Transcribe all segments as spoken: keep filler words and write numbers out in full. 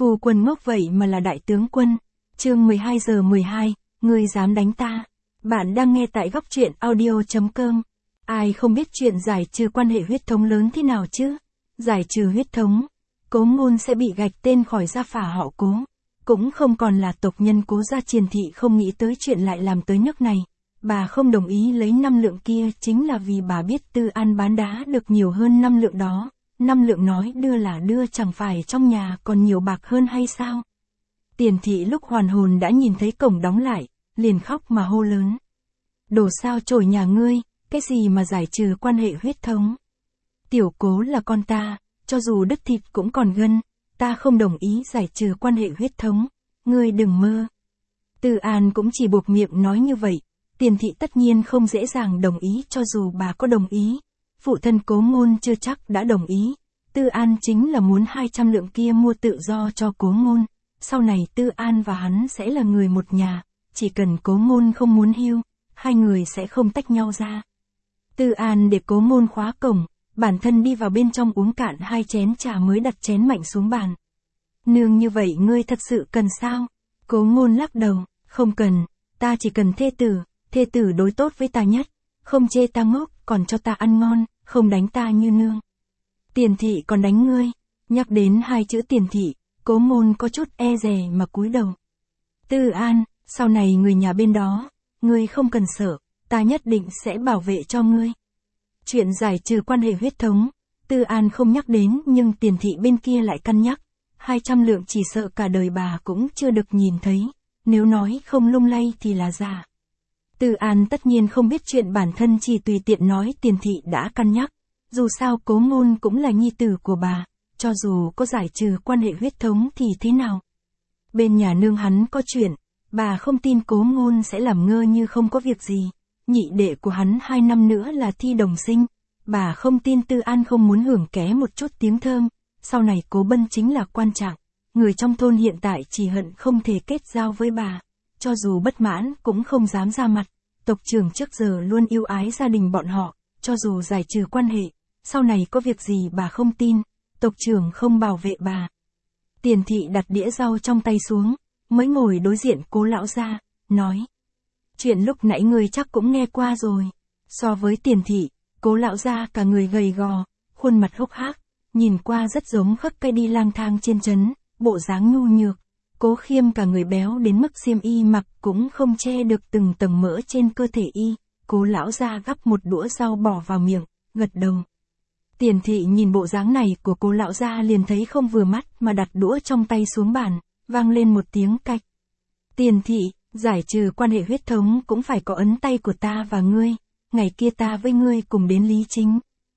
Phu quân ngốc vậy mà là đại tướng quân. Chương mười hai giờ mười hai, ngươi dám đánh ta. Bạn đang nghe tại góc truyện audio chấm com. Ai không biết chuyện giải trừ quan hệ huyết thống lớn thế nào chứ? Giải trừ huyết thống, Cố Ngôn sẽ bị gạch tên khỏi gia phả họ Cố. Cũng không còn là tộc nhân Cố gia. Triền thị không nghĩ tới chuyện lại làm tới nước này. Bà không đồng ý lấy năm lượng kia chính là vì bà biết Tư An bán đá được nhiều hơn năm lượng đó. Năm lượng nói đưa là đưa, chẳng phải trong nhà còn nhiều bạc hơn hay sao? Tiền thị lúc hoàn hồn đã nhìn thấy cổng đóng lại, liền khóc mà hô lớn. Đồ sao chổi nhà ngươi, cái gì mà giải trừ quan hệ huyết thống? Tiểu Cố là con ta, cho dù đứt thịt cũng còn gân, ta không đồng ý giải trừ quan hệ huyết thống, ngươi đừng mơ. Tư An cũng chỉ buộc miệng nói như vậy, Tiền thị tất nhiên không dễ dàng đồng ý. Cho dù bà có đồng ý, phụ thân Cố Ngôn chưa chắc đã đồng ý. Tư An chính là muốn hai trăm lượng kia mua tự do cho Cố Ngôn. Sau này Tư An và hắn sẽ là người một nhà, chỉ cần Cố Ngôn không muốn hưu, hai người sẽ không tách nhau ra. Tư An để Cố Ngôn khóa cổng, bản thân đi vào bên trong uống cạn hai chén trà mới đặt chén mạnh xuống bàn. Nương, như vậy ngươi thật sự cần sao? Cố Ngôn lắc đầu, không cần, ta chỉ cần thê tử, thê tử đối tốt với ta nhất, không chê ta ngốc, còn cho ta ăn ngon, không đánh ta như nương. Tiền thị còn đánh ngươi. Nhắc đến hai chữ tiền thị, Cố Ngôn có chút e dè mà cúi đầu. Tư An, sau này người nhà bên đó, ngươi không cần sợ, ta nhất định sẽ bảo vệ cho ngươi. Chuyện giải trừ quan hệ huyết thống, Tư An không nhắc đến, nhưng tiền thị bên kia lại cân nhắc. hai trăm lượng chỉ sợ cả đời bà cũng chưa được nhìn thấy, nếu nói không lung lay thì là giả. Tư An tất nhiên không biết chuyện bản thân chỉ tùy tiện nói. Tiền thị đã cân nhắc, dù sao Cố Ngôn cũng là nhi tử của bà, cho dù có giải trừ quan hệ huyết thống thì thế nào? Bên nhà nương hắn có chuyện, bà không tin Cố Ngôn sẽ làm ngơ như không có việc gì. Nhị đệ của hắn hai năm nữa là thi đồng sinh, bà không tin Tư An không muốn hưởng ké một chút tiếng thơm. Sau này Cố Bân chính là quan trạng, người trong thôn hiện tại chỉ hận không thể kết giao với bà, cho dù bất mãn cũng không dám ra mặt. Tộc trưởng trước giờ luôn yêu ái gia đình bọn họ, cho dù giải trừ quan hệ, sau này có việc gì bà không tin, tộc trưởng không bảo vệ bà. Tiền thị đặt đĩa rau trong tay xuống, mới ngồi đối diện Cố lão gia, nói. Chuyện lúc nãy ngươi chắc cũng nghe qua rồi. So với Tiền thị, Cố lão gia cả người gầy gò, khuôn mặt hốc hác, nhìn qua rất giống khất cây đi lang thang trên trấn, bộ dáng nhu nhược. Cố Khiêm cả người béo đến mức xiêm y mặc cũng không che được từng tầng mỡ trên cơ thể y. Cố lão gia gắp một đũa rau bỏ vào miệng, gật đầu. Tiền thị nhìn bộ dáng này của Cố lão gia liền thấy không vừa mắt mà đặt đũa trong tay xuống bàn, vang lên một tiếng cạch. Tiền thị, giải trừ quan hệ huyết thống cũng phải có ấn tay của ta và ngươi, ngày kia ta với ngươi cùng đến Lý Chính.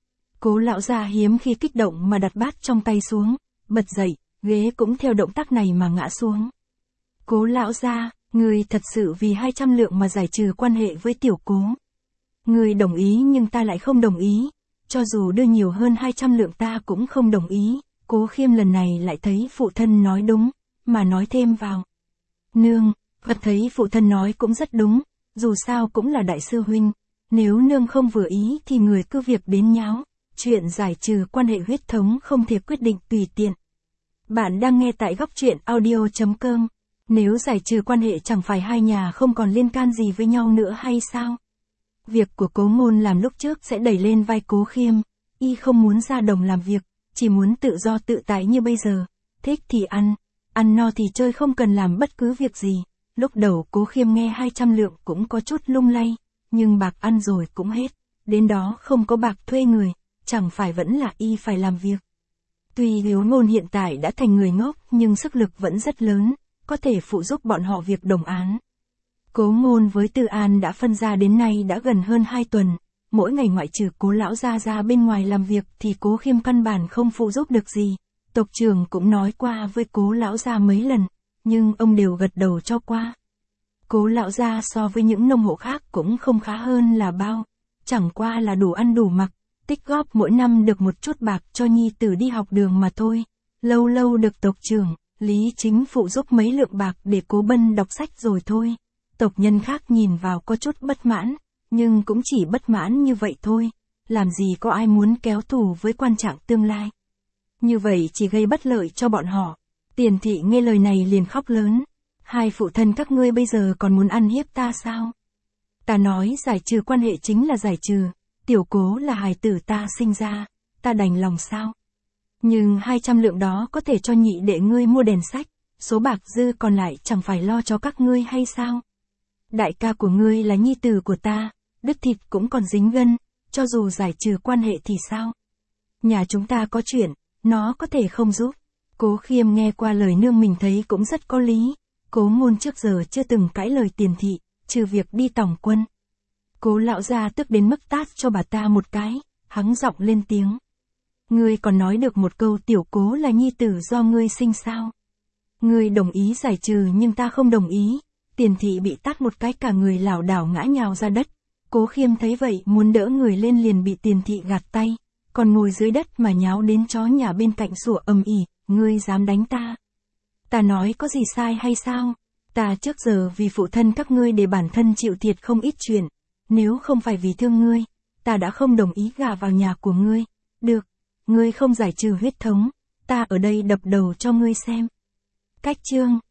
Cố lão gia hiếm khi kích động mà đặt bát trong tay xuống, bật dậy, ghế cũng theo động tác này mà ngã xuống. Cố lão gia, ngươi thật sự vì hai trăm lượng mà giải trừ quan hệ với Tiểu Cố? Ngươi đồng ý nhưng ta lại không đồng ý, cho dù đưa nhiều hơn hai trăm lượng ta cũng không đồng ý. Cố Khiêm lần này lại thấy phụ thân nói đúng, mà nói thêm vào. Nương, Phật thấy phụ thân nói cũng rất đúng, dù sao cũng là đại sư huynh, nếu nương không vừa ý thì người cứ việc đến nháo, chuyện giải trừ quan hệ huyết thống không thể quyết định tùy tiện. Bạn đang nghe tại góc truyện audio chấm com. Nếu giải trừ quan hệ chẳng phải hai nhà không còn liên can gì với nhau nữa hay sao? Việc của Cố Ngôn làm lúc trước sẽ đẩy lên vai Cố Khiêm, y không muốn ra đồng làm việc, chỉ muốn tự do tự tại như bây giờ, thích thì ăn, ăn no thì chơi, không cần làm bất cứ việc gì. Lúc đầu Cố Khiêm nghe hai trăm lượng cũng có chút lung lay, nhưng bạc ăn rồi cũng hết, đến đó không có bạc thuê người, chẳng phải vẫn là y phải làm việc. Tuy Hiếu Ngôn hiện tại đã thành người ngốc nhưng sức lực vẫn rất lớn, có thể phụ giúp bọn họ việc đồng án. Cố Ngôn với Tư An đã phân ra đến nay đã gần hơn hai tuần, mỗi ngày ngoại trừ Cố lão gia ra bên ngoài làm việc thì Cố Khiêm căn bản không phụ giúp được gì. Tộc trưởng cũng nói qua với Cố lão gia mấy lần, nhưng ông đều gật đầu cho qua. Cố lão gia so với những nông hộ khác cũng không khá hơn là bao, chẳng qua là đủ ăn đủ mặc, tích góp mỗi năm được một chút bạc cho nhi tử đi học đường mà thôi. Lâu lâu được tộc trưởng, Lý Chính phụ giúp mấy lượng bạc để Cố Bân đọc sách rồi thôi. Tộc nhân khác nhìn vào có chút bất mãn, nhưng cũng chỉ bất mãn như vậy thôi, làm gì có ai muốn kéo thù với quan trạng tương lai. Như vậy chỉ gây bất lợi cho bọn họ. Tiền thị nghe lời này liền khóc lớn. Hai phụ thân các ngươi bây giờ còn muốn ăn hiếp ta sao? Ta nói giải trừ quan hệ chính là giải trừ, tiểu cố là hài tử ta sinh ra, ta đành lòng sao? Nhưng hai trăm lượng đó có thể cho nhị đệ ngươi mua đèn sách, số bạc dư còn lại chẳng phải lo cho các ngươi hay sao? Đại ca của ngươi là nhi tử của ta, đứt thịt cũng còn dính gân, cho dù giải trừ quan hệ thì sao? Nhà chúng ta có chuyện, nó có thể không giúp. Cố Khiêm nghe qua lời nương mình thấy cũng rất có lý. Cố Ngôn trước giờ chưa từng cãi lời Tiền thị, trừ việc đi tòng quân. Cố lão gia tức đến mức tát cho bà ta một cái, hắng giọng lên tiếng. Ngươi còn nói được một câu tiểu cố là nhi tử do ngươi sinh sao? Ngươi đồng ý giải trừ nhưng ta không đồng ý. Tiền thị bị tát một cái cả người lảo đảo ngã nhào ra đất. Cố Khiêm thấy vậy muốn đỡ người lên liền bị Tiền thị gạt tay, còn ngồi dưới đất mà nháo đến chó nhà bên cạnh sủa ầm ĩ, ngươi dám đánh ta? Ta nói có gì sai hay sao? Ta trước giờ vì phụ thân các ngươi để bản thân chịu thiệt không ít chuyện, nếu không phải vì thương ngươi, ta đã không đồng ý gả vào nhà của ngươi. Được, ngươi không giải trừ huyết thống, ta ở đây đập đầu cho ngươi xem. Cách chương